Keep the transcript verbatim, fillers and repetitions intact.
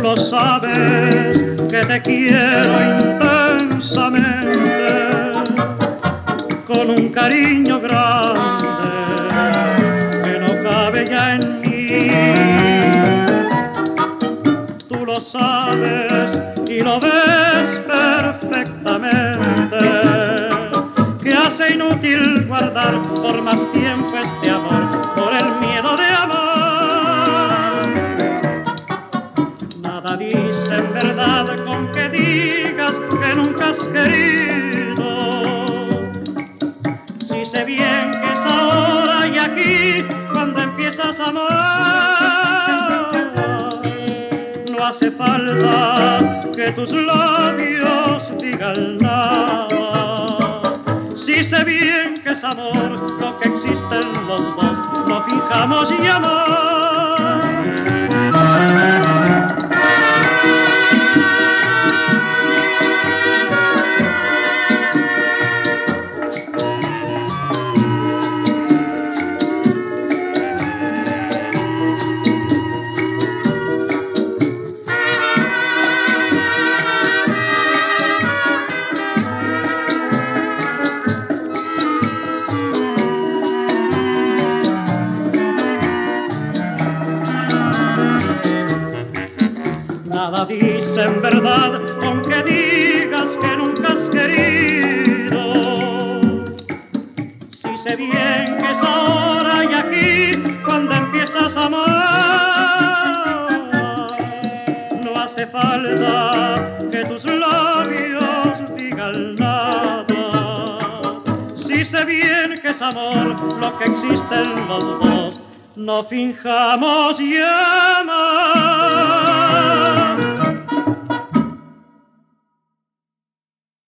lo sabes que te quiero intensamente, con un cariño grande que no cabe ya en mí. Tú lo sabes y lo ves perfectamente, que hace inútil guardar por más tiempo este amor, por el miedo de amar. Nada dice en verdad con que digas que nunca has querido, si sé bien que es ahora y aquí cuando empiezas a amar. No hace falta que tus labios digan nada, si sé bien que es amor lo que existe en los dos, no fijamos llamar. Nada dice en verdad con que digas que nunca has querido, si sé bien que es ahora y aquí cuando empiezas a amar. No hace falta que tus labios digan nada, si sé bien que es amor lo que existe en los dos, no finjamos ya.